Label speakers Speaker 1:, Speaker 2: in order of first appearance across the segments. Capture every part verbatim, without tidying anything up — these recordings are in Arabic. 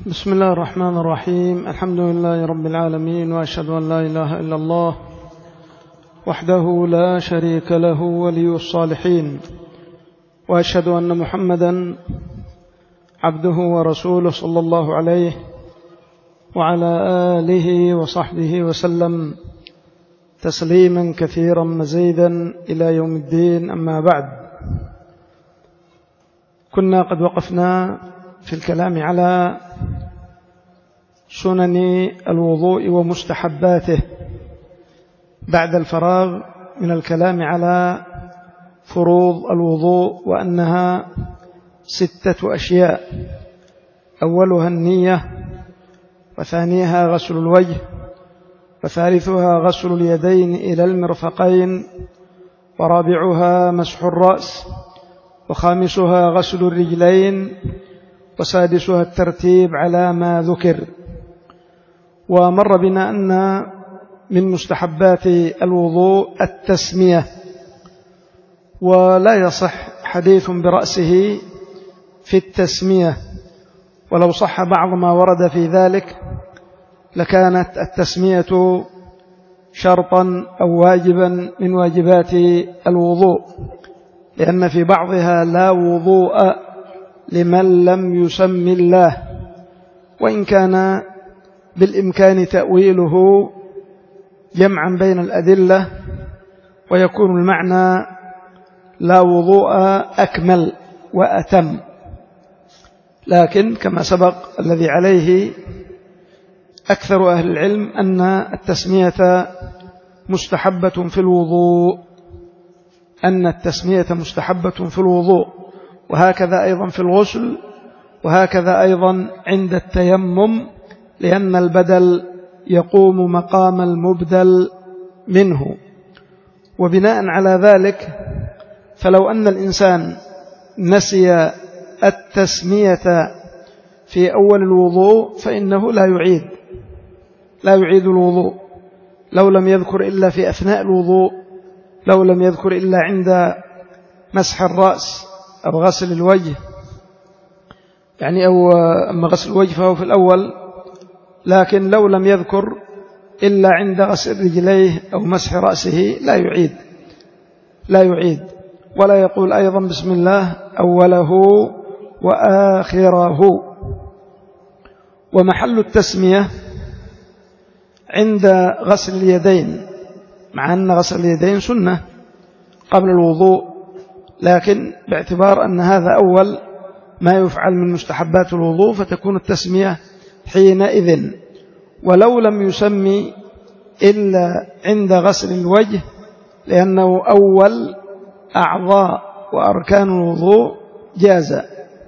Speaker 1: بسم الله الرحمن الرحيم. الحمد لله رب العالمين، وأشهد أن لا إله إلا الله وحده لا شريك له ولي الصالحين، وأشهد أن محمدا عبده ورسوله صلى الله عليه وعلى آله وصحبه وسلم تسليما كثيرا مزيدا إلى يوم الدين. أما بعد، كنا قد وقفنا في الكلام على سنن الوضوء ومستحباته بعد الفراغ من الكلام على فروض الوضوء، وأنها ستة أشياء: أولها النية، وثانيها غسل الوجه، وثالثها غسل اليدين إلى المرفقين، ورابعها مسح الرأس، وخامسها غسل الرجلين، وسادسها الترتيب على ما ذكر. ومر بنا أن من مستحبات الوضوء التسمية، ولا يصح حديث برأسه في التسمية، ولو صح بعض ما ورد في ذلك لكانت التسمية شرطا أو واجبا من واجبات الوضوء، لأن في بعضها لا وضوء لمن لم يسم الله، وإن كان بالإمكان تأويله جمعا بين الأدلة، ويكون المعنى لا وضوء أكمل وأتم. لكن كما سبق الذي عليه أكثر أهل العلم أن التسمية مستحبة في الوضوء، أن التسمية مستحبة في الوضوء، وهكذا أيضا في الغسل، وهكذا أيضا عند التيمم، لأن البدل يقوم مقام المبدل منه. وبناء على ذلك، فلو أن الإنسان نسي التسمية في أول الوضوء فإنه لا يعيد لا يعيد الوضوء، لو لم يذكر إلا في أثناء الوضوء، لو لم يذكر إلا عند مسح الرأس أو غسل الوجه، يعني أو أما غسل الوجه فهو في الأول، لكن لو لم يذكر إلا عند غسل رجليه أو مسح رأسه لا يعيد لا يعيد ولا يقول أيضا بسم الله أوله وآخره. ومحل التسمية عند غسل اليدين، مع أن غسل اليدين سنة قبل الوضوء، لكن باعتبار أن هذا أول ما يفعل من مستحبات الوضوء فتكون التسمية حينئذ. ولو لم يسمي إلا عند غسل الوجه، لأنه أول أعضاء وأركان الوضوء جاز.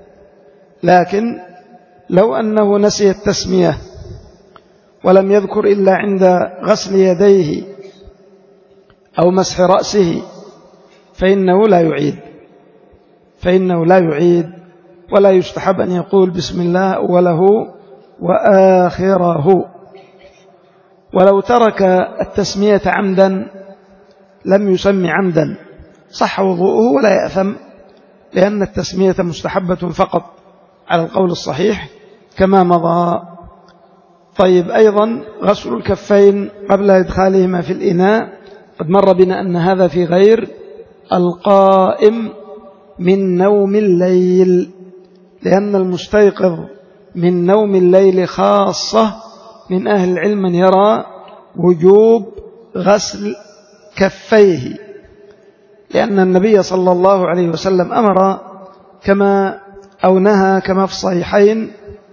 Speaker 1: لكن لو أنه نسي التسمية ولم يذكر إلا عند غسل يديه أو مسح رأسه فإنه لا يعيد فإنه لا يعيد ولا يستحب أن يقول بسم الله أوله وآخره. ولو ترك التسمية عمدا، لم يسمي عمدا، صح وضوءه ولا يأثم، لأن التسمية مستحبة فقط على القول الصحيح كما مضى. طيب، أيضا غسل الكفين قبل إدخالهما في الإناء، قد مر بنا أن هذا في غير القائم من نوم الليل، لأن المستيقظ من نوم الليل خاصة من أهل العلم من يرى وجوب غسل كفيه، لأن النبي صلى الله عليه وسلم أمر كما أو نهى كما في الصحيحين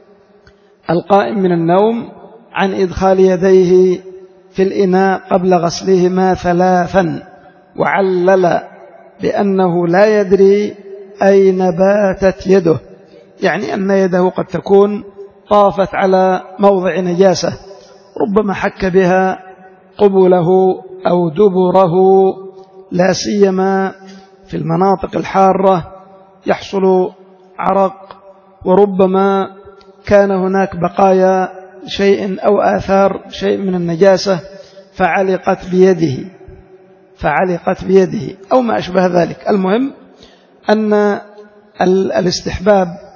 Speaker 1: القائم من النوم عن إدخال يديه في الإناء قبل غسلهما ثلاثا، وعلل بأنه لا يدري أين باتت يده، يعني أن يده قد تكون طافت على موضع نجاسة، ربما حك بها قبله أو دبره، لا سيما في المناطق الحارة يحصل عرق، وربما كان هناك بقايا شيء أو آثار شيء من النجاسة فعلقت بيده فعلقت بيده أو ما أشبه ذلك. المهم أن الاستحباب في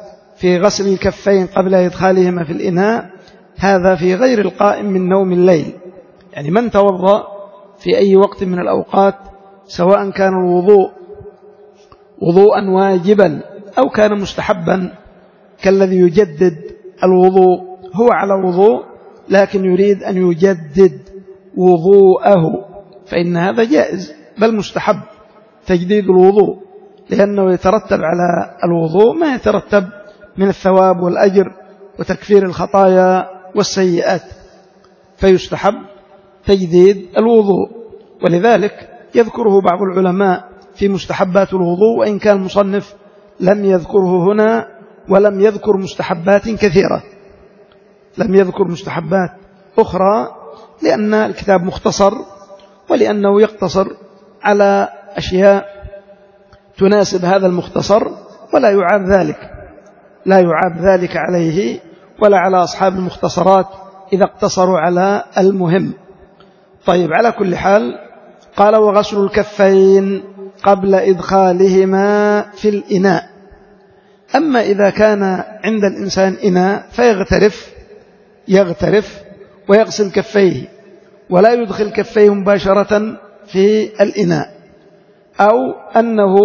Speaker 1: في غسل الكفين قبل إدخالهما في الإناء هذا في غير القائم من نوم الليل. يعني من توضأ في أي وقت من الأوقات سواء كان الوضوء وضوءا واجبا أو كان مستحبا كالذي يجدد الوضوء، هو على وضوء لكن يريد أن يجدد وضوءه، فإن هذا جائز بل مستحب تجديد الوضوء، لأنه يترتب على الوضوء ما يترتب من الثواب والأجر وتكفير الخطايا والسيئات، فيستحب تجديد الوضوء. ولذلك يذكره بعض العلماء في مستحبات الوضوء، وإن كان المصنف لم يذكره هنا ولم يذكر مستحبات كثيرة، لم يذكر مستحبات أخرى لأن الكتاب مختصر، ولأنه يقتصر على أشياء تناسب هذا المختصر، ولا يعاب ذلك لا يعاب ذلك عليه ولا على أصحاب المختصرات إذا اقتصروا على المهم. طيب، على كل حال قال وغسل الكفين قبل إدخالهما في الإناء. أما إذا كان عند الإنسان إناء فيغترف يغترف ويغسل كفيه ولا يدخل كفيه مباشرة في الإناء، أو أنه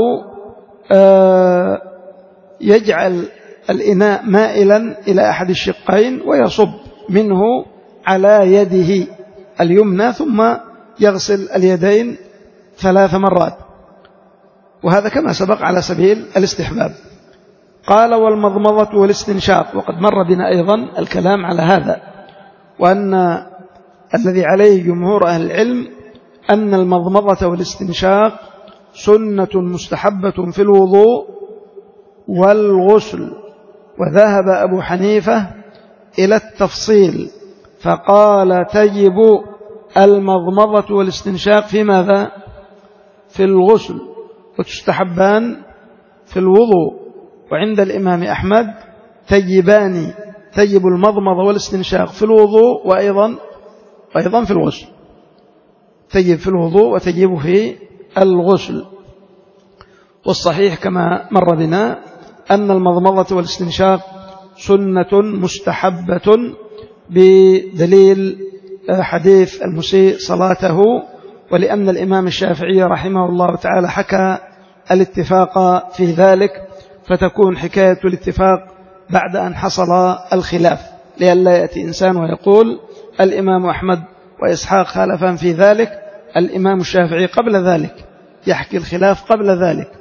Speaker 1: يجعل الإناء مائلا إلى أحد الشقين ويصب منه على يده اليمنى ثم يغسل اليدين ثلاث مرات، وهذا كما سبق على سبيل الاستحباب. قال والمضمضة والاستنشاق، وقد مر بنا أيضا الكلام على هذا، وأن الذي عليه جمهور أهل العلم أن المضمضة والاستنشاق سنة مستحبة في الوضوء والغسل، وذهب أبو حنيفة إلى التفصيل فقال تجب المضمضة والاستنشاق في ماذا؟ في الغسل، وتستحبان في الوضوء. وعند الإمام أحمد تجبان، تجب المضمضة والاستنشاق في الوضوء وأيضا أيضا في الغسل، تجب في الوضوء وتجب في الغسل. والصحيح كما مر بنا أن المضمضة والاستنشاق سنة مستحبة بدليل حديث المسيء صلاته، ولأن الإمام الشافعي رحمه الله تعالى حكى الاتفاق في ذلك، فتكون حكاية الاتفاق بعد أن حصل الخلاف، لئلا يأتي إنسان ويقول الإمام أحمد وإسحاق خالفان في ذلك، الإمام الشافعي قبل ذلك يحكي الخلاف قبل ذلك.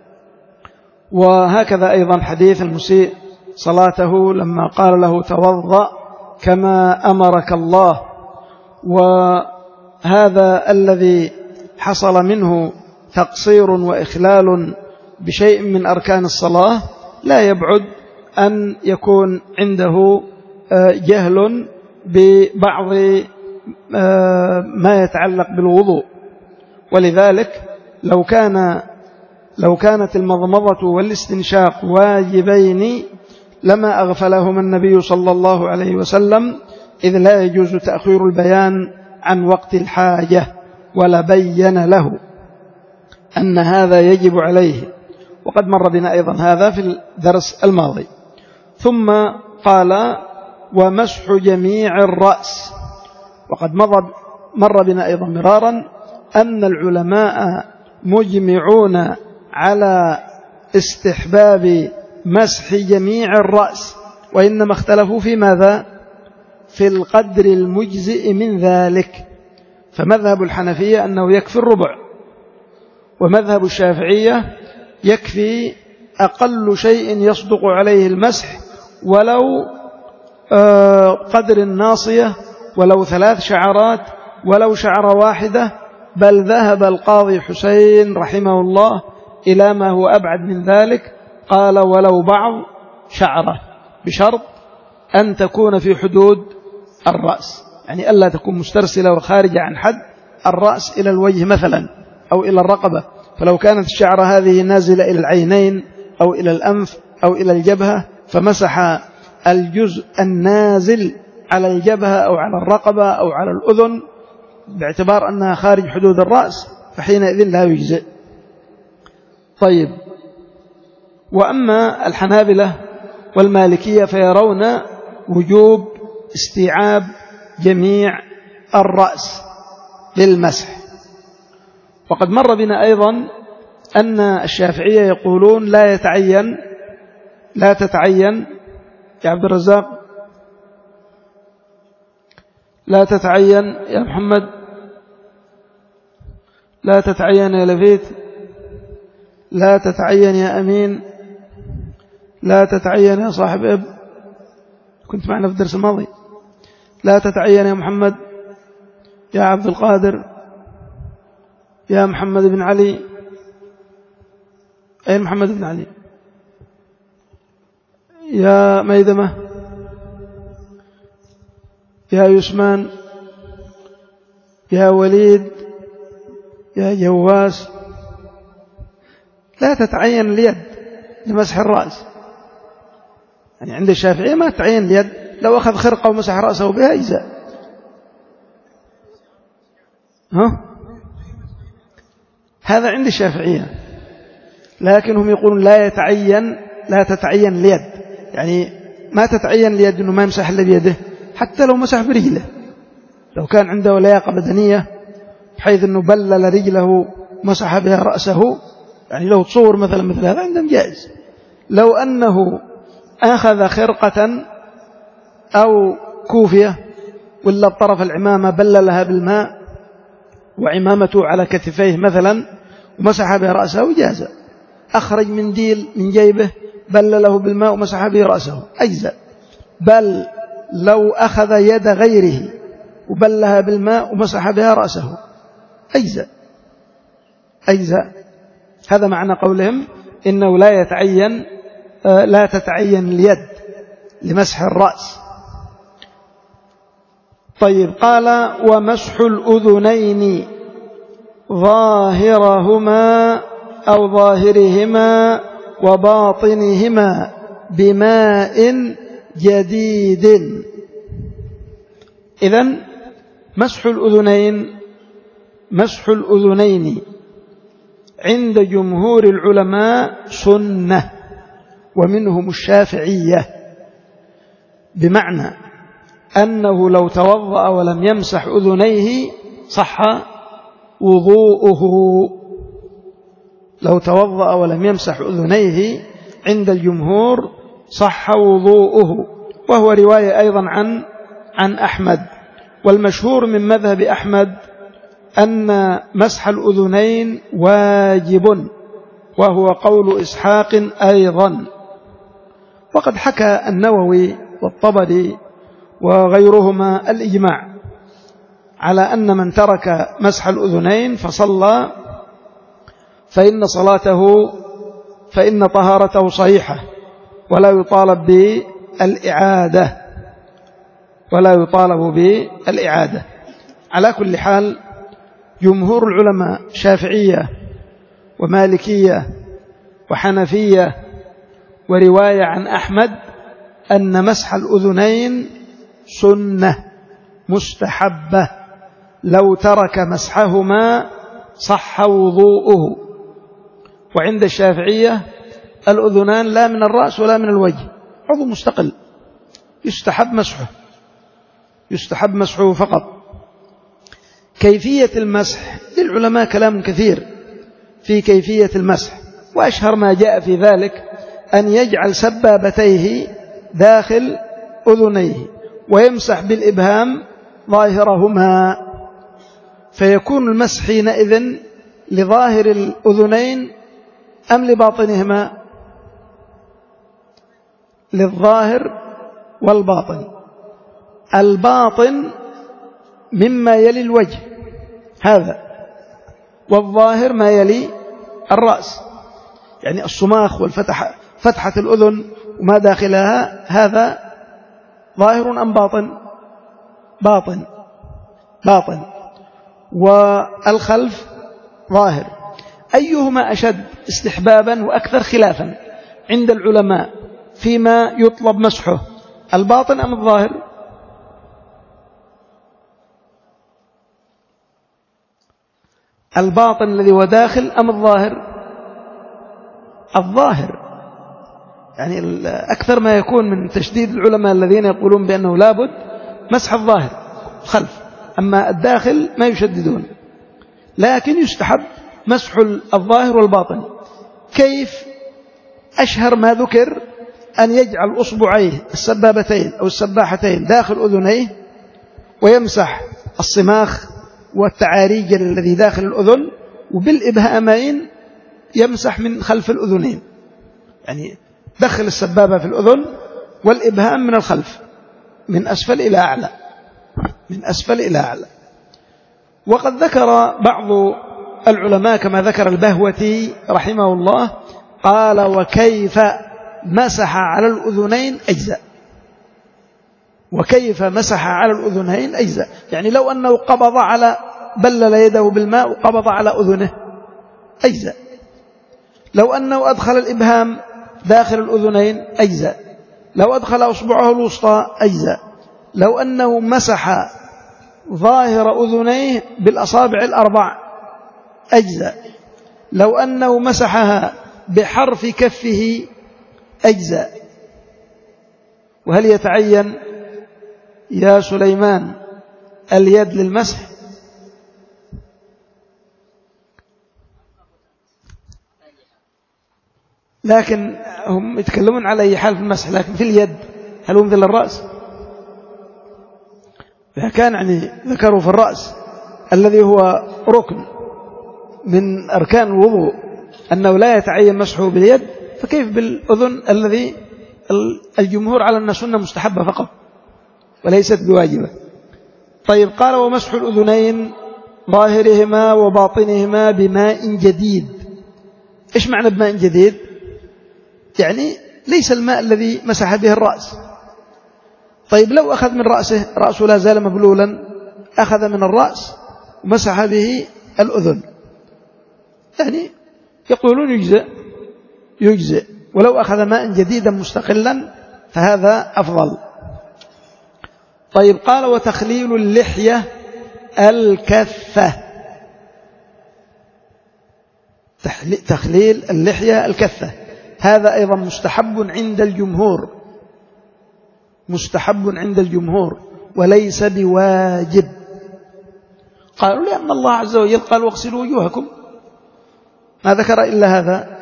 Speaker 1: وهكذا أيضا حديث المسيء صلاته لما قال له توضأ كما أمرك الله، وهذا الذي حصل منه تقصير وإخلال بشيء من أركان الصلاة لا يبعد أن يكون عنده جهل ببعض ما يتعلق بالوضوء. ولذلك لو كان لو كانت المضمضة والاستنشاق واجبين لما أغفلهما النبي صلى الله عليه وسلم، إذ لا يجوز تأخير البيان عن وقت الحاجة، ولا بين له أن هذا يجب عليه، وقد مر بنا أيضا هذا في الدرس الماضي. ثم قال ومسح جميع الرأس، وقد مر بنا أيضا مرارا أن العلماء مجمعون على استحباب مسح جميع الرأس، وإنما اختلفوا في ماذا؟ في القدر المجزئ من ذلك. فمذهب الحنفية أنه يكفي الربع، ومذهب الشافعية يكفي أقل شيء يصدق عليه المسح ولو قدر الناصية، ولو ثلاث شعرات، ولو شعرة واحدة، بل ذهب القاضي حسين رحمه الله إلى ما هو أبعد من ذلك، قال ولو بعض شعرة، بشرط أن تكون في حدود الرأس، يعني ألا تكون مسترسلة وخارجة عن حد الرأس إلى الوجه مثلا أو إلى الرقبة. فلو كانت الشعرة هذه نازلة إلى العينين أو إلى الأنف أو إلى الجبهة، فمسح الجزء النازل على الجبهة أو على الرقبة أو على الأذن باعتبار أنها خارج حدود الرأس، فحينئذ لا يجزئ. طيب، وأما الحنابلة والمالكية فيرون وجوب استيعاب جميع الرأس للمسح. وقد مر بنا أيضا أن الشافعية يقولون لا يتعين لا تتعين يا عبد الرزاق، لا تتعين يا محمد، لا تتعين يا لفيت، لا تتعين يا أمين، لا تتعين يا صاحب اب، كنت معنا في الدرس الماضي. لا تتعين يا محمد، يا عبد القادر، يا محمد بن علي. أين محمد بن علي؟ يا ميدمة، يا يسمان، يا وليد، يا جواس. لا تتعين اليد لمسح الرأس. يعني عند الشافعية ما تتعين اليد، لو أخذ خرقة ومسح رأسه بها يجزأ. ها؟ هذا عند الشافعية، لكنهم يقولون لا يتعين لا تتعين اليد، يعني ما تتعين اليد أنه ما يمسح إلا بيده، حتى لو مسح برجله، لو كان عنده لياقة بدنية بحيث أنه بلل رجله مسح بها رأسه، يعني لو تصور مثلا مثل هذا عندهم جائز. لو أنه أخذ خرقة أو كوفية ولا بطرف العمامة بللها بالماء وعمامته على كتفيه مثلا ومسح بها رأسه جاز. أخرج منديل من جيبه بلله بالماء ومسح به رأسه أجزاء. بل لو أخذ يد غيره وبلها بالماء ومسح بها رأسه أجزاء أجزاء. هذا معنى قولهم إنه لا يتعين لا تتعين اليد لمسح الرأس. طيب، قال ومسح الأذنين ظاهرهما أو ظاهرهما وباطنهما بماء جديد. إذن مسح الأذنين مسح الأذنين عند جمهور العلماء سنة، ومنهم الشافعية، بمعنى أنه لو توضأ ولم يمسح أذنيه صح وضوءه. لو توضأ ولم يمسح أذنيه عند الجمهور صح وضوءه، وهو رواية أيضا عن عن أحمد. والمشهور من مذهب أحمد أن مسح الأذنين واجب، وهو قول إسحاق أيضا. وقد حكى النووي والطبري وغيرهما الإجماع على أن من ترك مسح الأذنين فصلى فإن صلاته فإن طهارته صحيحة، ولا يطالب بالإعادة ولا يطالب بالإعادة. على كل حال، جمهور العلماء شافعية ومالكية وحنفية ورواية عن أحمد أن مسح الأذنين سنة مستحبة، لو ترك مسحهما صح وضوءه. وعند الشافعية الأذنان لا من الرأس ولا من الوجه، عضو مستقل يستحب مسحه يستحب مسحه فقط. كيفية المسح للعلماء كلام كثير في كيفية المسح، وأشهر ما جاء في ذلك أن يجعل سبابتيه داخل أذنيه ويمسح بالإبهام ظاهرهما، فيكون المسح حينئذ لظاهر الأذنين أم لباطنهما؟ للظاهر والباطن. الباطن مما يلي الوجه هذا، والظاهر ما يلي الرأس، يعني الصماخ والفتحة فتحة الأذن وما داخلها، هذا ظاهر أم باطن؟ باطن باطن. والخلف ظاهر. أيهما أشد استحبابا وأكثر خلافا عند العلماء فيما يطلب مسحه، الباطن أم الظاهر؟ الباطن الذي هو داخل أم الظاهر؟ الظاهر. يعني أكثر ما يكون من تشديد العلماء الذين يقولون بأنه لابد مسح الظاهر الخلف، أما الداخل ما يشددون، لكن يستحب مسح الظاهر والباطن. كيف؟ أشهر ما ذكر أن يجعل أصبعيه السبابتين أو السباحتين داخل أذنيه ويمسح الصماخ والتعاريج الذي داخل الأذن، وبالإبهامين يمسح من خلف الأذنين، يعني دخل السبابة في الأذن والإبهام من الخلف من أسفل إلى أعلى، من أسفل إلى أعلى. وقد ذكر بعض العلماء كما ذكر البهوتي رحمه الله قال: وكيف مسح على الأذنين أجزاء. وكيف مسح على الأذنين أجزاء، يعني لو أنه قبض على بلل يده بالماء وقبض على أذنه أجزاء، لو أنه أدخل الإبهام داخل الأذنين أجزاء، لو أدخل أصبعه الوسطى أجزاء، لو أنه مسح ظاهر أذنيه بالأصابع الأربع أجزاء، لو أنه مسحها بحرف كفه أجزاء. وهل يتعين يا سليمان اليد للمسح؟ لكن هم يتكلمون على أي حال في المسح، لكن في اليد هل هو مثل الرأس؟ فكان يعني ذكروا في الرأس الذي هو ركن من أركان الوضوء أنه لا يتعين مسحه باليد، فكيف بالأذن الذي الجمهور على أن سنة مستحبة فقط وليست بواجبة. طيب، قال: ومسح الأذنين ظاهرهما وباطنهما بماء جديد. إيش معنى بماء جديد؟ يعني ليس الماء الذي مسح به الرأس. طيب، لو أخذ من رأسه، رأسه لا زال مبلولا، أخذ من الرأس ومسح به الأذن، يعني يقولون يجزئ يجزئ ولو أخذ ماء جديدا مستقلا فهذا أفضل. طيب، قال: وتخليل اللحية الكثة. تخليل اللحية الكثة هذا أيضا مستحب عند الجمهور، مستحب عند الجمهور وليس بواجب. قالوا: لأن الله عز وجل قال: واغسلوا وجوهكم، ما ذكر إلا هذا.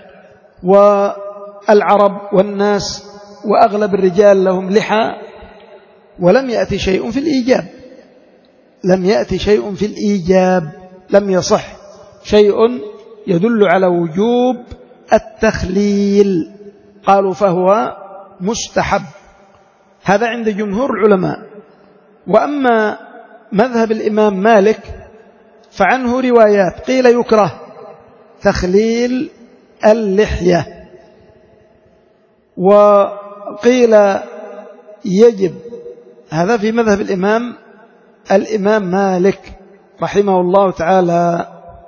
Speaker 1: والعرب والناس وأغلب الرجال لهم لحى، ولم يأتي شيء في الإيجاب، لم يأتي شيء في الإيجاب، لم يصح شيء يدل على وجوب التخليل، قالوا فهو مستحب. هذا عند جمهور العلماء. وأما مذهب الإمام مالك فعنه روايات، قيل يكره تخليل اللحية، وقيل يجب. هذا في مذهب الإمام الإمام مالك رحمه الله تعالى.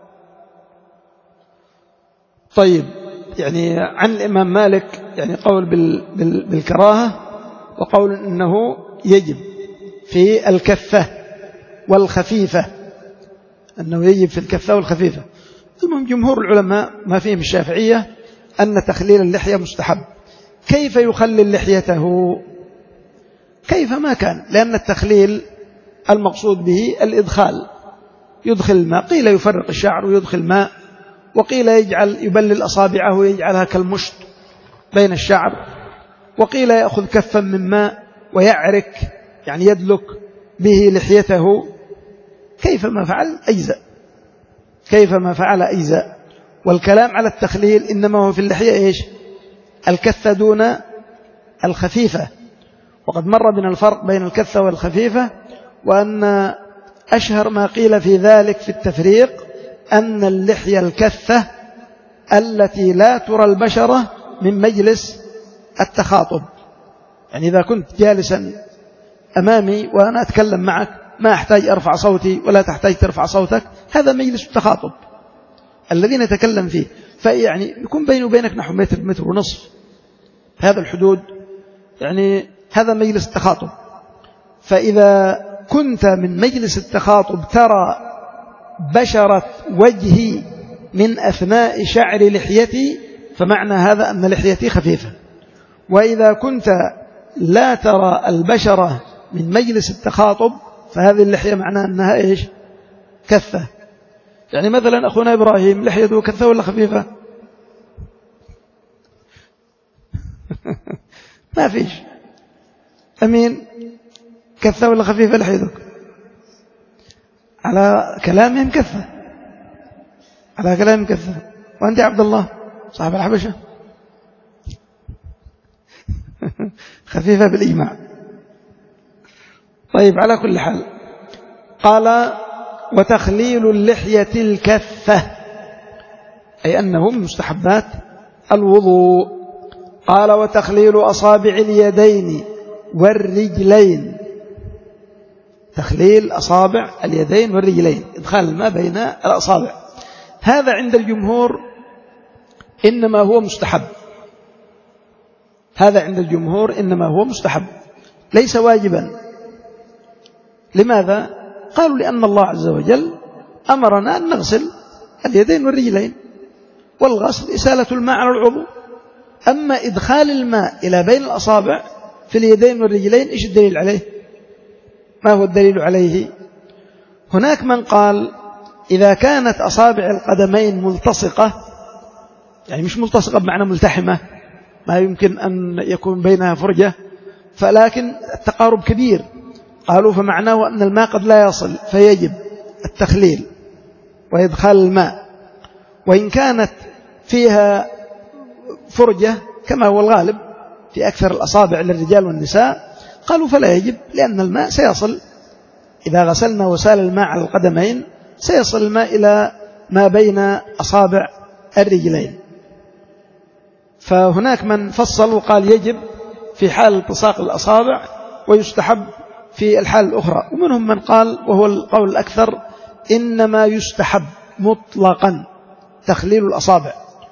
Speaker 1: طيب، يعني عن الإمام مالك يعني قول بالكراهة، وقول إنه يجب في الكفة والخفيفة، أنه يجب في الكفة والخفيفة. ثم جمهور العلماء ما فيهم الشافعية أن تخليل اللحية مستحب. كيف يخلل لحيته؟ كيف ما كان، لأن التخليل المقصود به الإدخال، يدخل الماء، قيل يفرق الشعر ويدخل ماء، وقيل يجعل يبلل أصابعه ويجعلها كالمشط بين الشعر، وقيل يأخذ كفا من ماء ويعرك يعني يدلك به لحيته. كيف ما فعل أجزاء، كيف ما فعل أجزاء. والكلام على التخليل إنما هو في اللحية إيش؟ الكثة دون الخفيفة. وقد مر بنا الفرق بين الكثة والخفيفة، وأن أشهر ما قيل في ذلك في التفريق أن اللحية الكثة التي لا ترى البشرة من مجلس التخاطب، يعني إذا كنت جالسا أمامي وأنا أتكلم معك ما أحتاج أرفع صوتي ولا تحتاج ترفع صوتك، هذا مجلس التخاطب الذي نتكلم فيه، فيعني يكون بيني وبينك نحو متر متر ونصف، هذا الحدود، يعني هذا مجلس التخاطب. فإذا كنت من مجلس التخاطب ترى بشرة وجهي من أثناء شعر لحيتي، فمعنى هذا أن لحيتي خفيفة، وإذا كنت لا ترى البشرة من مجلس التخاطب فهذه اللحية معناها أنها إيش؟ كثة. يعني مثلا أخونا إبراهيم لحيته كثة ولا خفيفة؟ ما فيش. أمين كثة ولا خفيفة لحيتك؟ على كلامهم كثة، على كلامهم كثة. وأنت عبد الله صاحب الحبشة خفيفة بالإجماع. طيب على كل حال قال وتخليل اللحية الكثة أي أنه من مستحبات الوضوء. قال وتخليل أصابع اليدين والرجلين، تخليل أصابع اليدين والرجلين، إدخال الماء بين الأصابع، هذا عند الجمهور إنما هو مستحب. هذا عند الجمهور إنما هو مستحب ليس واجبا. لماذا؟ قالوا لأن الله عز وجل أمرنا أن نغسل اليدين والرجلين، والغسل إسالة الماء على العضو. أما إدخال الماء إلى بين الأصابع في اليدين والرجلين إيش الدليل عليه؟ ما هو الدليل عليه؟ هناك من قال إذا كانت أصابع القدمين ملتصقة، يعني مش ملتصقة بمعنى ملتحمة، ما يمكن أن يكون بينها فرجة، فلكن التقارب كبير، قالوا فمعناه أن الماء قد لا يصل فيجب التخليل وإدخال الماء. وإن كانت فيها فرجة كما هو الغالب في أكثر الأصابع للرجال والنساء، قالوا فلا يجب، لأن الماء سيصل إذا غسلنا وسال الماء على القدمين سيصل الماء إلى ما بين أصابع الرجلين. فهناك من فصل وقال يجب في حال التصاق الأصابع ويستحب في الحال الأخرى، ومنهم من قال وهو القول الأكثر إنما يستحب مطلقا تخليل الأصابع،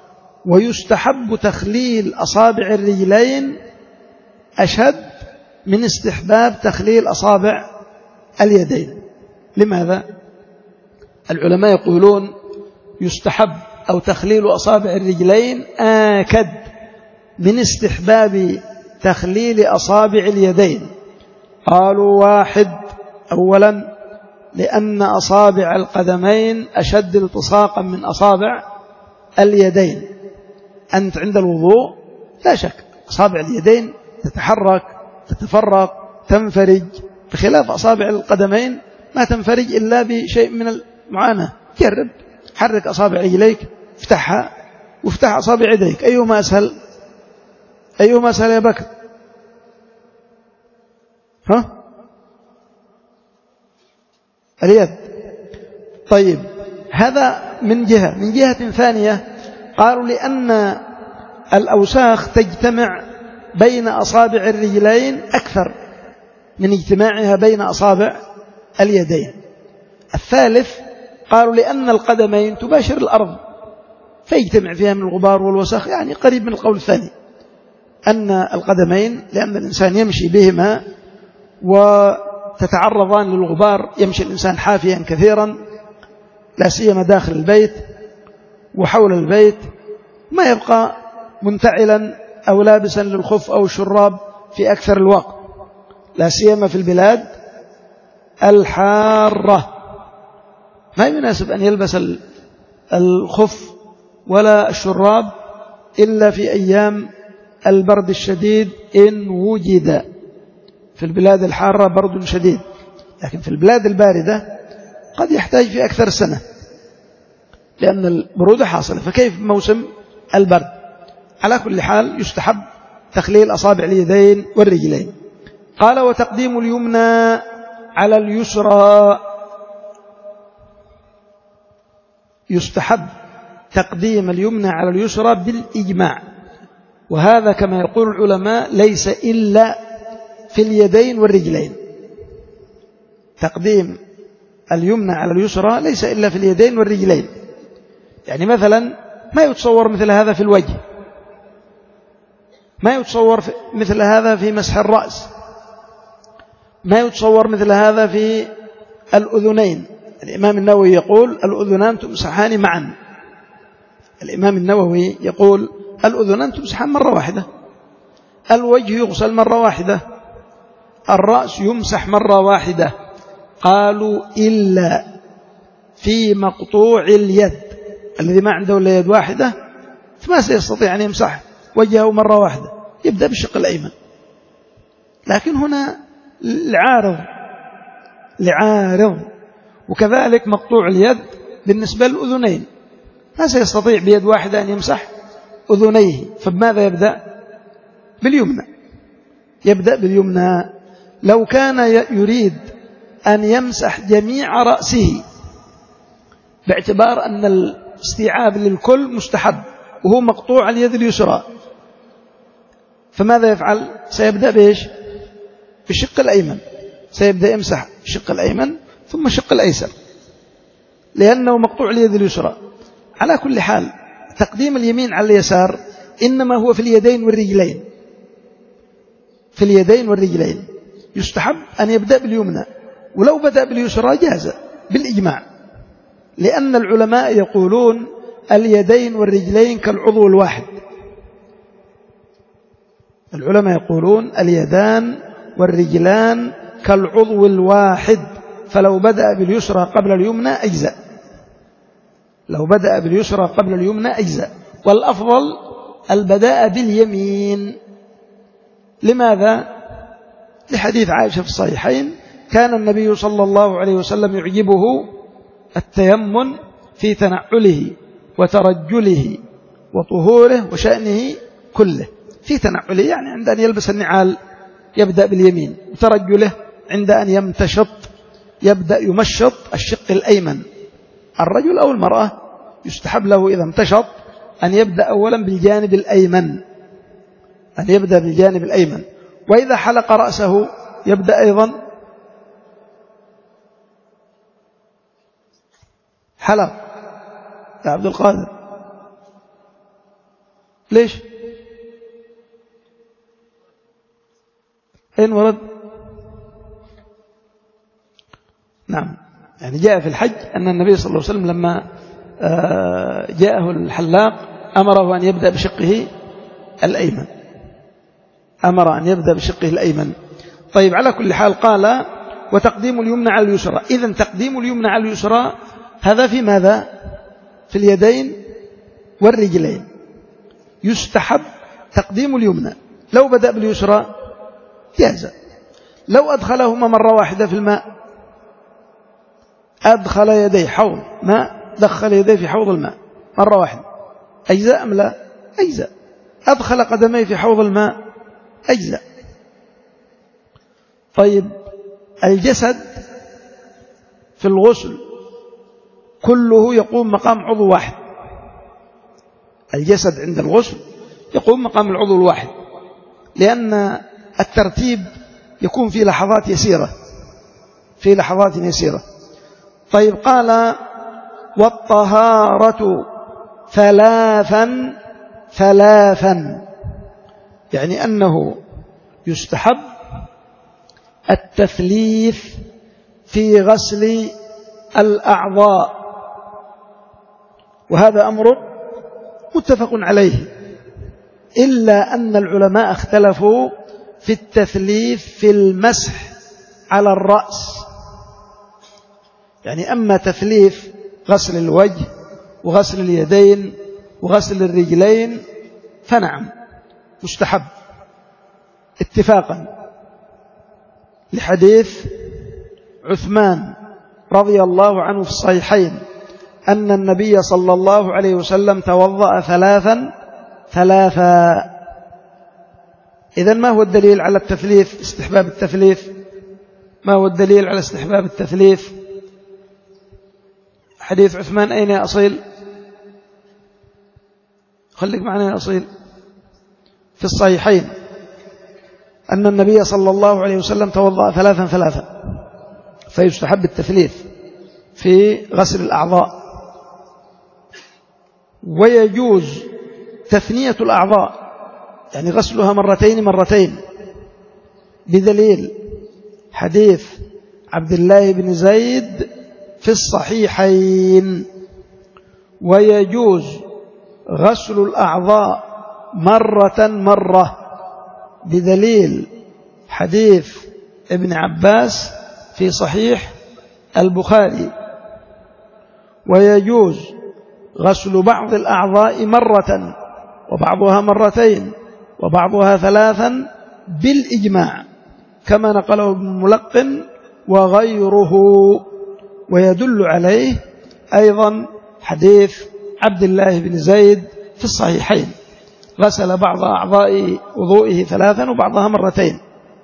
Speaker 1: ويستحب تخليل أصابع الرجلين أشد من استحباب تخليل أصابع اليدين. لماذا؟ العلماء يقولون يستحب أو تخليل أصابع الرجلين آكد من استحباب تخليل أصابع اليدين. قالوا واحد، أولا لأن أصابع القدمين أشد التصاقا من أصابع اليدين. أنت عند الوضوء لا شك أصابع اليدين تتحرك تتفرق تنفرج، بخلاف أصابع القدمين ما تنفرج إلا بشيء من المعاناة. جرب حرك أصابع رجليك، افتحها وافتح أصابع يديك، أيهما أسهل؟ أيهما أسهل يا بكر؟ ها؟ اليد. طيب هذا من جهة. من جهة ثانية قالوا لأن الأوساخ تجتمع بين أصابع الرجلين أكثر من اجتماعها بين أصابع اليدين. الثالث قالوا لأن القدمين تباشر الأرض فيجتمع فيها من الغبار والوسخ، يعني قريب من القول الثاني أن القدمين لأن الإنسان يمشي بهما وتتعرضان للغبار، يمشي الإنسان حافيا كثيرا لا سيما داخل البيت وحول البيت، ما يبقى منتعلا أو لابسا للخف أو الشراب في أكثر الوقت، لا سيما في البلاد الحارة ما يناسب أن يلبس الخف ولا الشراب إلا في أيام البرد الشديد إن وجد. في البلاد الحارة برد شديد، لكن في البلاد الباردة قد يحتاج في أكثر سنة لأن البرودة حاصلة، فكيف موسم البرد؟ على كل حال يستحب تخليل أصابع اليدين والرجلين. قال وتقديم اليمنى على اليسرى، يستحب تقديم اليمنى على اليسرى بالإجماع، وهذا كما يقول العلماء ليس إلا في اليدين والرجلين. تقديم اليمنى على اليسرى ليس إلا في اليدين والرجلين. يعني مثلا ما يتصور مثل هذا في الوجه، ما يتصور مثل هذا في مسح الرأس، ما يتصور مثل هذا في الأذنين. الإمام النووي يقول الأذنان تمسحان معا. الإمام النووي يقول الأذنان تمسحان مرة واحدة، الوجه يغسل مرة واحدة، الرأس يمسح مرة واحدة. قالوا إلا في مقطوع اليد الذي ما عنده إلا يد واحدة فما سيستطيع أن يمسح وجهه مرة واحدة، يبدأ بالشق الأيمن. لكن هنا العارض لعارض. وكذلك مقطوع اليد بالنسبة للأذنين ما سيستطيع بيد واحدة أن يمسح أذنيه، فبماذا يبدأ؟ باليمنى، يبدأ باليمنى. لو كان يريد أن يمسح جميع رأسه باعتبار أن الاستيعاب للكل مستحب وهو مقطوع اليد اليسرى، فماذا يفعل؟ سيبدأ بإيش؟ بالشق الأيمن، سيبدأ يمسح الشق الأيمن ثم الشق الأيسر لأنه مقطوع اليد اليسرى. على كل حال تقديم اليمين على اليسار إنما هو في اليدين والرجلين، في اليدين والرجلين يستحب أن يبدأ باليمنى، ولو بدأ باليسرى جاز بالإجماع، لأن العلماء يقولون اليدين والرجلين كالعضو الواحد. العلماء يقولون اليدان والرجلان كالعضو الواحد، فلو بدأ باليسرى قبل اليمنى أجزاء، لو بدأ باليسرى قبل اليمنى أجزاء. والأفضل البداء باليمين. لماذا؟ لحديث عائشة في الصحيحين كان النبي صلى الله عليه وسلم يعجبه التيمن في تنعله وترجله وطهوره وشأنه كله. في تنعله يعني عند أن يلبس النعال يبدأ باليمين، وترجله عند أن يمتشط يبدأ يمشط الشق الأيمن. الرجل أو المرأة يستحب له إذا امتشط أن يبدأ أولا بالجانب الأيمن، أن يبدأ بالجانب الأيمن. وإذا حلق رأسه يبدأ أيضا حلق. يا عبد القادر ليش؟ أين ورد؟ نعم، يعني جاء في الحج أن النبي صلى الله عليه وسلم لما جاءه الحلاق أمره أن يبدأ بشقه الأيمن، أمر أن يبدأ بشقه الأيمن. طيب، على كل حال قال وتقديم اليمنى على اليسرى. إذن تقديم اليمنى على اليسرى هذا في ماذا؟ في اليدين والرجلين. يستحب تقديم اليمنى، لو بدأ باليسرى جاز. لو أدخلهما مرة واحدة في الماء، أدخل يديه حوض ماء، دخل يديه في حوض الماء مرة واحدة، أجزاء أم لا؟ أجزاء. أدخل قدميه في حوض الماء، أجزاء. طيب، الجسد في الغسل كله يقوم مقام عضو واحد. الجسد عند الغسل يقوم مقام العضو الواحد، لأن الترتيب يكون في لحظات يسيرة، في لحظات يسيرة. طيب، قال والطهارة ثلاثا ثلاثا، يعني أنه يستحب التثليث في غسل الأعضاء، وهذا أمر متفق عليه، إلا أن العلماء اختلفوا في التثليث في المسح على الرأس. يعني أما تثليث غسل الوجه وغسل اليدين وغسل الرجلين فنعم مستحب اتفاقا، لحديث عثمان رضي الله عنه في الصحيحين أن النبي صلى الله عليه وسلم توضأ ثلاثا ثلاثا. إذن ما هو الدليل على التثليث، استحباب التثليث؟ ما هو الدليل على استحباب التثليث؟ حديث عثمان أين يا أصيل؟ خليك معنا يا أصيل. في الصحيحين أن النبي صلى الله عليه وسلم توضأ ثلاثا ثلاثا، فيستحب التثليث في غسل الأعضاء. ويجوز تثنية الأعضاء، يعني غسلها مرتين مرتين، بدليل حديث عبد الله بن زيد في الصحيحين. ويجوز غسل الأعضاء مرة مرة، بدليل حديث ابن عباس في صحيح البخاري. ويجوز غسل بعض الأعضاء مرة وبعضها مرتين وبعضها ثلاثا بالإجماع كما نقله ابن الملقن وغيره. ويدل عليه أيضا حديث عبد الله بن زيد في الصحيحين، غسل بعض أعضاء وضوئه ثلاثا وبعضها مرتين.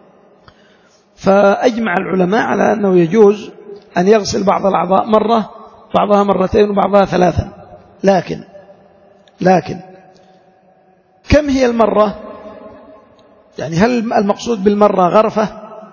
Speaker 1: فأجمع العلماء على أنه يجوز أن يغسل بعض الأعضاء مرة بعضها مرتين وبعضها ثلاثا. لكن لكن كم هي المرة؟ يعني هل المقصود بالمرة غرفة؟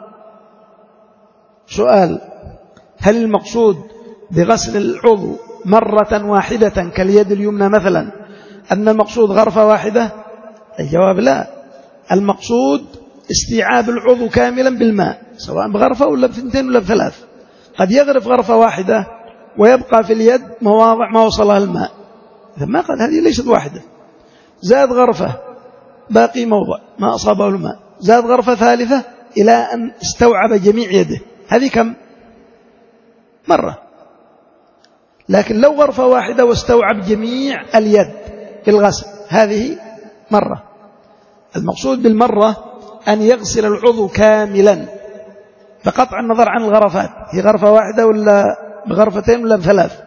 Speaker 1: سؤال: هل المقصود بغسل العضو مرة واحدة كاليد اليمنى مثلا أن المقصود غرفة واحدة؟ الجواب لا، المقصود استيعاب العضو كاملا بالماء سواء بغرفة ولا بثنتين ولا بثلاث. قد يغرف غرفة واحدة ويبقى في اليد مواضع ما وصلها الماء، إذا ما قال هذه ليست واحدة. زاد غرفة باقي موضع ما أصابه الماء، زاد غرفة ثالثة إلى أن استوعب جميع يده، هذه كم؟ مرة. لكن لو غرفة واحدة واستوعب جميع اليد بالغسل هذه مرة. المقصود بالمرة أن يغسل العضو كاملا بقطع النظر عن الغرفات، هي غرفة واحدة ولا بغرفتين ولا بثلاث.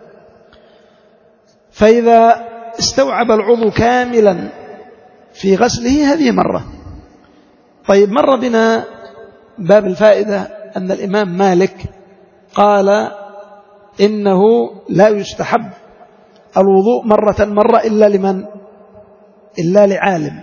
Speaker 1: فإذا استوعب العضو كاملا في غسله هذه مرة. طيب، مر بنا باب الفائدة أن الإمام مالك قال إنه لا يستحب الوضوء مرة مرة إلا لمن؟ إلا لعالم.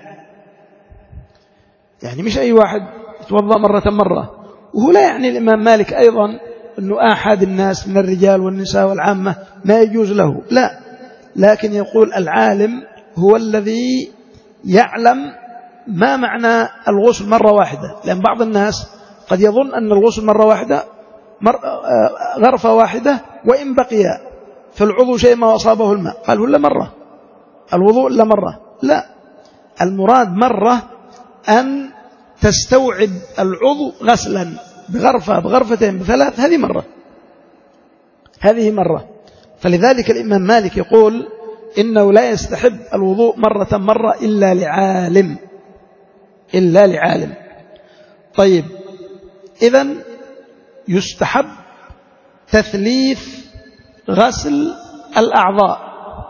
Speaker 1: يعني مش أي واحد يتوضأ مرة مرة. وهو لا يعني الإمام مالك أيضا أنه أحد الناس من الرجال والنساء والعامة ما يجوز له، لا، لكن يقول العالم هو الذي يعلم ما معنى الغسل مرة واحدة. لأن بعض الناس قد يظن أن الغسل مرة واحدة مر... غرفة واحدة وإن بقي في العضو شيء ما أصابه الماء قال ولا مرة الوضوء إلا مرة. لا، المراد مرة أن تستوعب العضو غسلا بغرفة بغرفتين بثلاث، هذه مرة، هذه مرة. فلذلك الإمام مالك يقول إنه لا يستحب الوضوء مرة مرة إلا لعالم، إلا لعالم. طيب، إذن يستحب تثليث غسل الأعضاء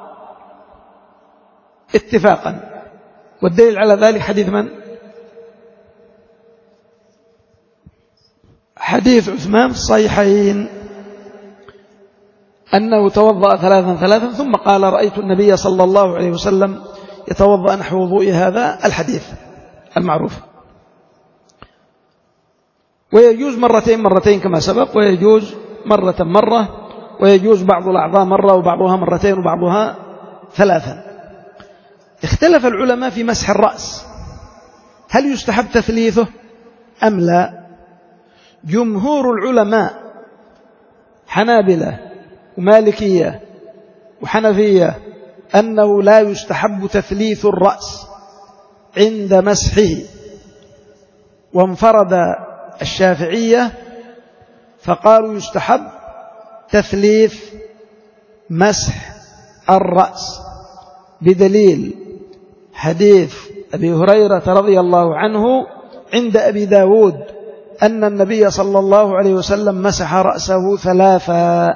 Speaker 1: اتفاقا. والدليل على ذلك حديث من؟ حديث عثمان في الصحيحين أنه توضأ ثلاثا ثلاثا ثم قال رأيت النبي صلى الله عليه وسلم يتوضأ نحو وضوء هذا الحديث المعروف. ويجوز مرتين مرتين كما سبق، ويجوز مرة مرة، ويجوز بعض الأعضاء مرة وبعضها مرتين وبعضها ثلاثا. اختلف العلماء في مسح الرأس، هل يستحب تثليثه أم لا؟ جمهور العلماء حنابلة ومالكية وحنفية أنه لا يستحب تثليث الرأس عند مسحه، وانفرد الشافعية فقالوا يستحب تثليث مسح الرأس بدليل حديث أبي هريرة رضي الله عنه عند أبي داود أن النبي صلى الله عليه وسلم مسح رأسه ثلاثا،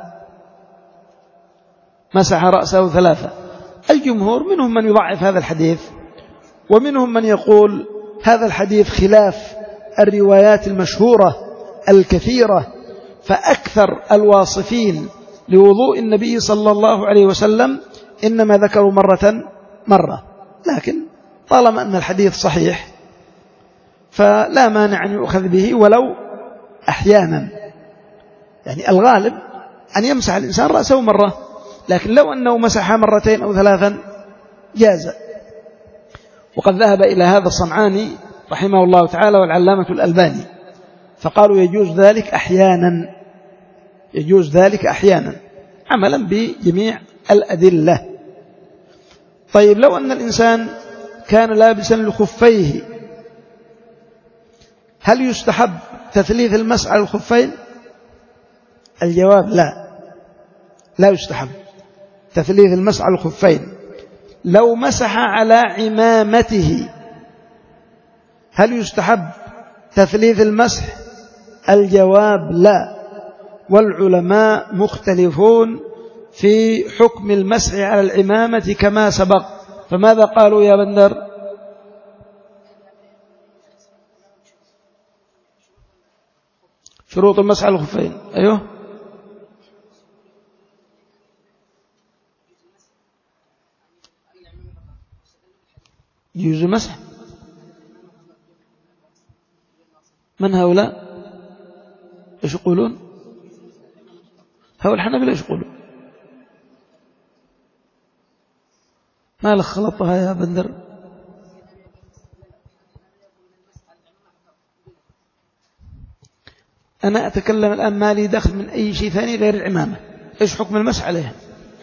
Speaker 1: مسح رأسه ثلاثا. الجمهور منهم من يضعف هذا الحديث، ومنهم من يقول هذا الحديث خلاف الروايات المشهورة الكثيرة، فأكثر الواصفين لوضوء النبي صلى الله عليه وسلم إنما ذكروا مرة مرة. لكن طالما أن الحديث صحيح فلا مانع أن يؤخذ به ولو أحيانا. يعني الغالب أن يمسح الإنسان رأسه مرة، لكن لو أنه مسح مرتين أو ثلاثا جاز. وقد ذهب إلى هذا الصنعاني رحمه الله تعالى والعلامة الألباني، فقالوا يجوز ذلك أحيانا، يجوز ذلك أحيانا عملا بجميع الأدلة. طيب، لو أن الإنسان كان لابسا لخفيه هل يستحب تثليث المسح على الخفين؟ الجواب لا، لا يستحب تثليث المسح على الخفين. لو مسح على عمامته هل يستحب تثليث المسح؟ الجواب لا، والعلماء مختلفون في حكم المسح على العمامة كما سبق. فماذا قالوا يا بندر؟ شروط المسح على الخفين. أيوه، يجوز المسح. من هؤلاء؟ ايش يقولون؟ هؤلاء الحنابلة ايش يقولون؟ ما لك خلطها يا بندر؟ أنا أتكلم الآن ما لي دخل من أي شيء ثاني غير العمامة. إيش حكم المسح عليها؟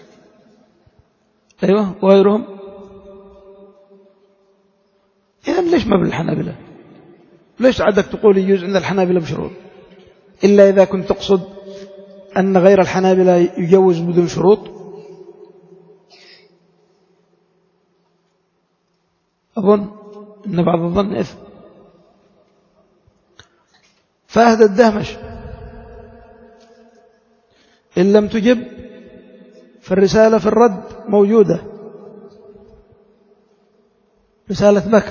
Speaker 1: أيوه، وغيرهم. إذن ليش ما بالحنابلة؟ ليش عندك تقول يجوز عند الحنابلة بشروط؟ إلا إذا كنت تقصد أن غير الحنابلة يجوز بدون شروط. أظن أن بعض الظن إثم. فهد الدهمش إن لم تجب فالرسالة في الرد موجودة، رسالة بكر.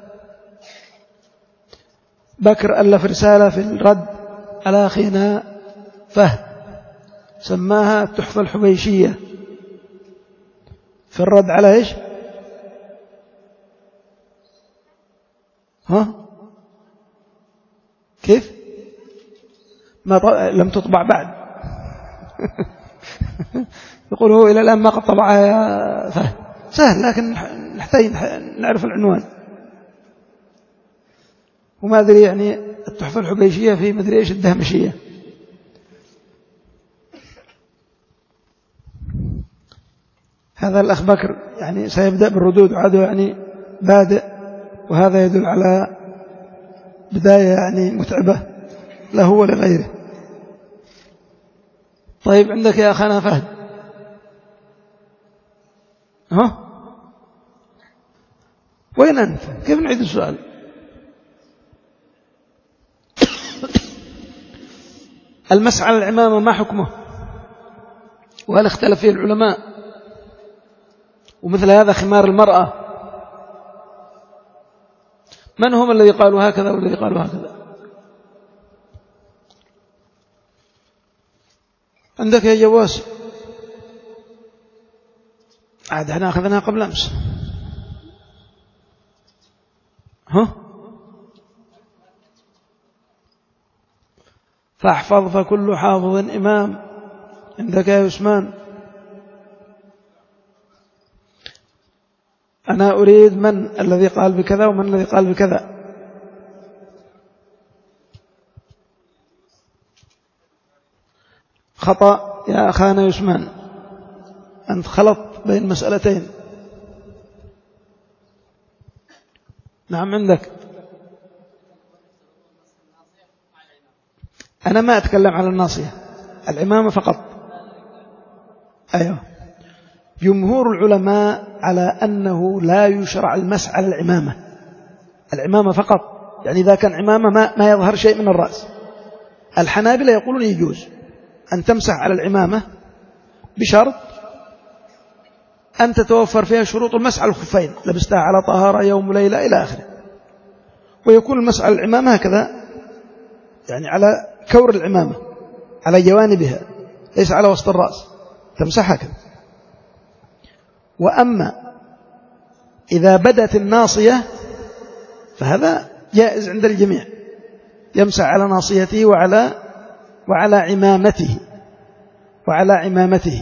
Speaker 1: بكر ألف رسالة في الرد على أخينا فهد سماها التحفة الحبيشية، في الرد على إيش؟ ها؟ كيف؟ ما ط... لم تطبع بعد. يقول هو إلى الآن ما قد طبعها يا فهد. سهل، لكن نحتاج نعرف العنوان. وما أدري يعني التحفة الحبيشية في مدري إيش الدهمشية. هذا الأخ بكر يعني سيبدأ بالردود، وعاده يعني بادئ، وهذا يدل على بداية يعني متعبة له ولغيره. طيب عندك يا أخانا فهد؟ ها؟ وين أنت؟ كيف نعيد السؤال؟ المسح على العمامة ما حكمه؟ وهل اختلف فيه العلماء؟ ومثل هذا خمار المرأة، من هم الذي قالوا هكذا والذي قالوا هكذا؟ عندك يا جواس؟ عاد احنا أخذناها قبل أمس. ها؟ فاحفظ فكل حافظ إمام. عندك يا عثمان؟ أنا أريد من الذي قال بكذا ومن الذي قال بكذا. خطأ يا أخانا عثمان، أنت خلط بين مسألتين. نعم عندك. أنا ما أتكلم على الناصية، العمامة فقط. أيوه، جمهور العلماء على أنه لا يشرع المسح على العمامة، العمامة فقط، يعني إذا كان عمامة ما, ما يظهر شيء من الرأس. الحنابلة يقولون يجوز أن تمسح على العمامة بشرط أن تتوفر فيها شروط المسح على الخفين، لبستها على طهارة يوم وليلة إلى آخره. ويكون المسح على العمامة هكذا، يعني على كور العمامة، على جوانبها، ليس على وسط الرأس، تمسح هكذا. وأما إذا بدت الناصية فهذا جائز عند الجميع، يمسح على ناصيته وعلى وعلى عمامته وعلى عمامته.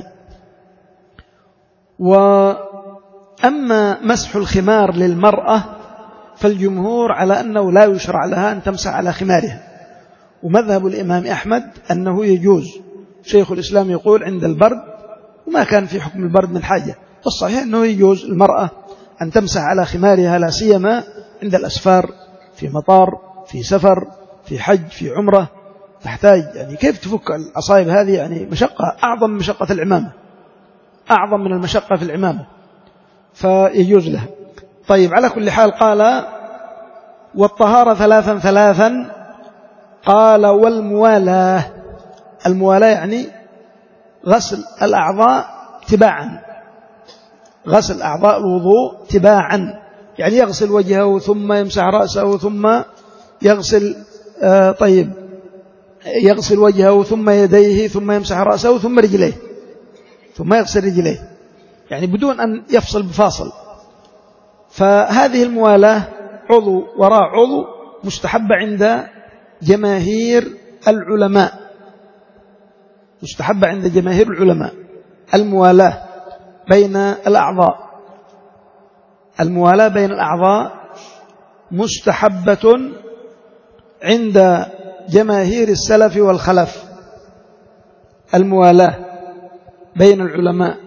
Speaker 1: وأما مسح الخمار للمرأة فالجمهور على أنه لا يشرع لها أن تمسح على خمارها، ومذهب الإمام أحمد أنه يجوز. شيخ الإسلام يقول عند البرد، وما كان في حكم البرد من حاجة، والصحيح أنه يجوز المرأة أن تمسح على خمارها، لا سيما عند الأسفار في مطار في سفر، في حج، في عمرة، تحتاج يعني كيف تفك الأصائب هذه؟ يعني مشقة أعظم من مشقة العمامة، أعظم من المشقة في العمامة، فيجوز له. طيب على كل حال قال والطهارة ثلاثا ثلاثا. قال والموالاة، الموالاة يعني غسل الأعضاء تباعا، غسل أعضاء الوضوء تباعا، يعني يغسل وجهه ثم يمسح رأسه ثم يغسل آه طيب يغسل وجهه ثم يديه ثم يمسح رأسه ثم رجليه ثم يغسل رجليه، يعني بدون أن يفصل بفاصل. فهذه الموالاة عضو وراء عضو مستحبة عند جماهير العلماء، مستحبة عند جماهير العلماء الموالاة بين الأعضاء، الموالاة بين الأعضاء مستحبة عند جماهير السلف والخلف، الموالاة بين العلماء.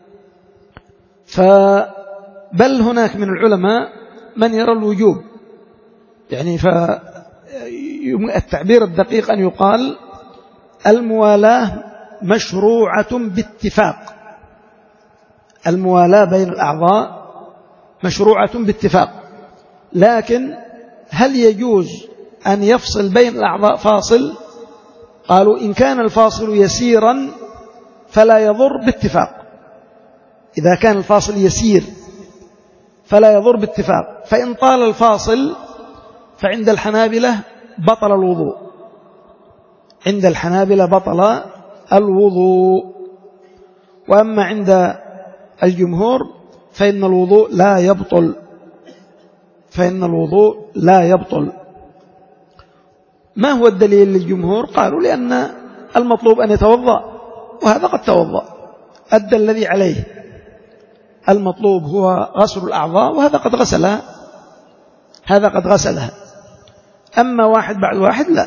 Speaker 1: فبل هناك من العلماء من يرى الوجوب، يعني فالتعبير الدقيق أن يقال الموالاة مشروعة باتفاق، الموالاة بين الأعضاء مشروعة باتفاق، لكن هل يجوز أن يفصل بين الأعضاء فاصل؟ قالوا إن كان الفاصل يسيرا فلا يضر باتفاق، إذا كان الفاصل يسير فلا يضر باتفاق، فإن طال الفاصل فعند الحنابلة بطل الوضوء، عند الحنابلة بطل الوضوء. وأما عند الجمهور فإن الوضوء لا يبطل، فإن الوضوء لا يبطل. ما هو الدليل للجمهور؟ قالوا لأن المطلوب أن يتوضأ، وهذا قد توضأ، أدى الذي عليه، المطلوب هو غسل الأعضاء وهذا قد غسلها، هذا قد غسلها. أما واحد بعد واحد لا.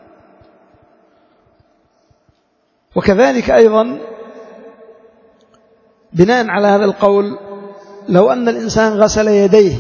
Speaker 1: وكذلك أيضا بناء على هذا القول لو أن الإنسان غسل يديه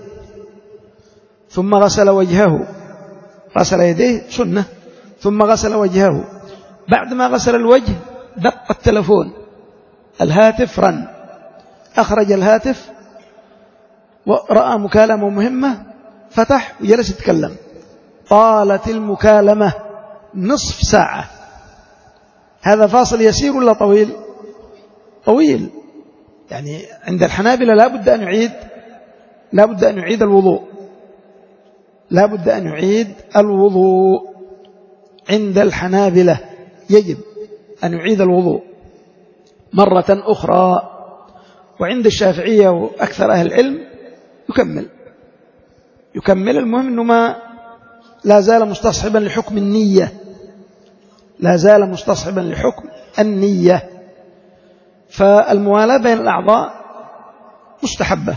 Speaker 1: ثم غسل وجهه، غسل يديه سنة ثم غسل وجهه، بعد ما غسل الوجه دق التلفون، الهاتف رن، أخرج الهاتف ورأى مكالمة مهمة، فتح وجلس يتكلم، طالت المكالمة نصف ساعة، هذا فاصل يسير ولا طويل؟ طويل. يعني عند الحنابلة لا بد أن يعيد لا بد أن يعيد الوضوء، لا بد أن يعيد الوضوء عند الحنابلة، يجب أن يعيد الوضوء مرة أخرى. وعند الشافعية وأكثر أهل العلم يكمل يكمل المهم أنه ما لا زال مستصحبا لحكم النية، لا زال مستصحبا لحكم النية. فالموالاة بين الأعضاء مستحبة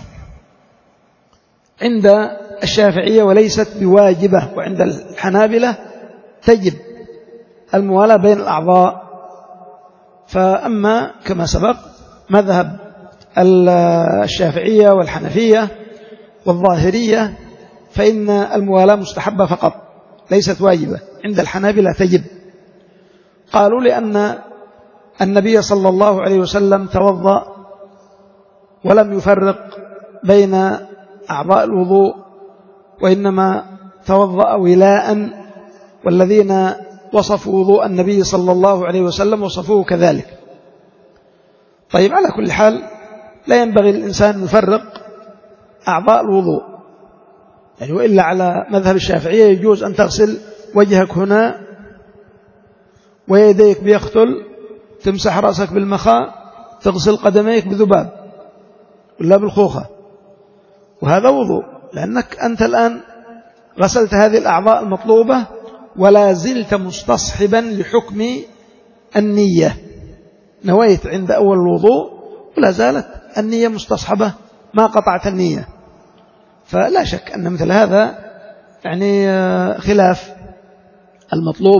Speaker 1: عند الشافعية وليست بواجبة، وعند الحنابلة تجب الموالاة بين الأعضاء. فأما كما سبق مذهب الشافعية والحنفية والظاهرية فإن الموالاة مستحبة فقط ليست واجبة، عند الحنابلة تجب. قالوا لأن النبي صلى الله عليه وسلم توضأ ولم يفرق بين أعضاء الوضوء، وإنما توضأ ولاء، والذين وصفوا وضوء النبي صلى الله عليه وسلم وصفوه كذلك. طيب على كل حال لا ينبغي للإنسان يفرق أعضاء الوضوء، يعني وإلا على مذهب الشافعية يجوز أن تغسل وجهك هنا ويديك بيختل، تمسح رأسك بالمخاء، تغسل قدميك بذباب ولا بالخوخة، وهذا وضوء، لأنك أنت الآن غسلت هذه الأعضاء المطلوبة ولا زلت مستصحبا لحكم النية، نويت عند أول الوضوء ولا زالت النية مستصحبة، ما قطعت النية. فلا شك أن مثل هذا يعني خلاف المطلوب.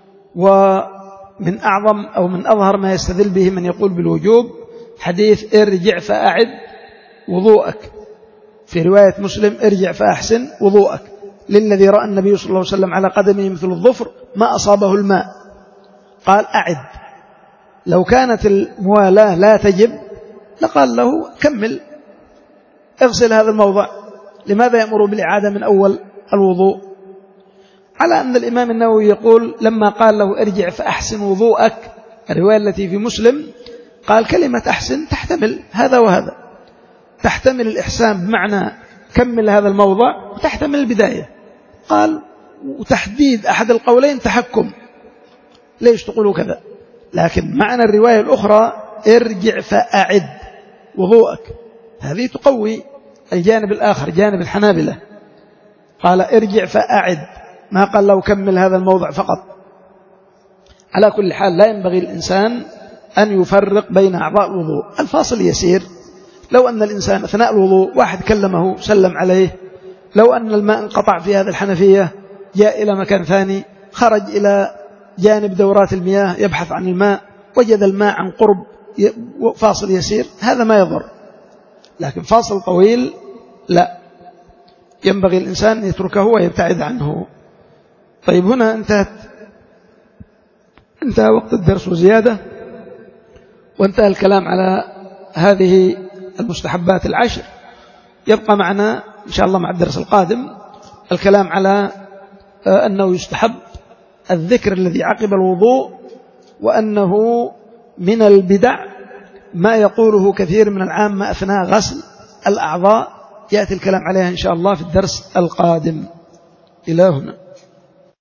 Speaker 1: ومن أعظم أو من أظهر ما يستدل به من يقول بالوجوب حديث ارجع فأعد وضوءك، في رواية مسلم ارجع فأحسن وضوءك، للذي رأى النبي صلى الله عليه وسلم على قدمه مثل الظفر ما أصابه الماء، قال أعد. لو كانت الموالاة لا تجب لقال له كمل اغسل هذا الموضع، لماذا يأمر بالإعادة من أول الوضوء؟ على أن الإمام النووي يقول لما قال له ارجع فأحسن وضوءك، الرواية التي في مسلم قال كلمة أحسن تحتمل هذا وهذا، تحتمل الإحسان بمعنى كمل هذا الموضع، وتحتمل البداية. قال وتحديد أحد القولين تحكم، ليش تقولوا كذا؟ لكن معنى الرواية الأخرى ارجع فأعد وضوءك، هذه تقوي الجانب الآخر جانب الحنابلة. قال ارجع فأعد، ما قال له كمل هذا الموضع فقط. على كل حال لا ينبغي الإنسان أن يفرق بين أعضاء الوضوء. الفاصل يسير، لو أن الإنسان أثناء الوضوء واحد كلمه سلم عليه، لو أن الماء انقطع في هذه الحنفية جاء إلى مكان ثاني، خرج إلى جانب دورات المياه يبحث عن الماء، وجد الماء عن قرب، فاصل يسير، هذا ما يضر. لكن فاصل طويل لا، ينبغي الإنسان يتركه ويبتعد عنه. طيب هنا انتهت انتهى وقت الدرس وزيادة، وانتهى الكلام على هذه المستحبات العشر. يبقى معنا إن شاء الله مع الدرس القادم الكلام على أنه يستحب الذكر الذي عقب الوضوء، وأنه من البدع ما يقوله كثير من العامة أثناء غسل الأعضاء، يأتي الكلام عليها إن شاء الله في الدرس القادم. إلى هنا.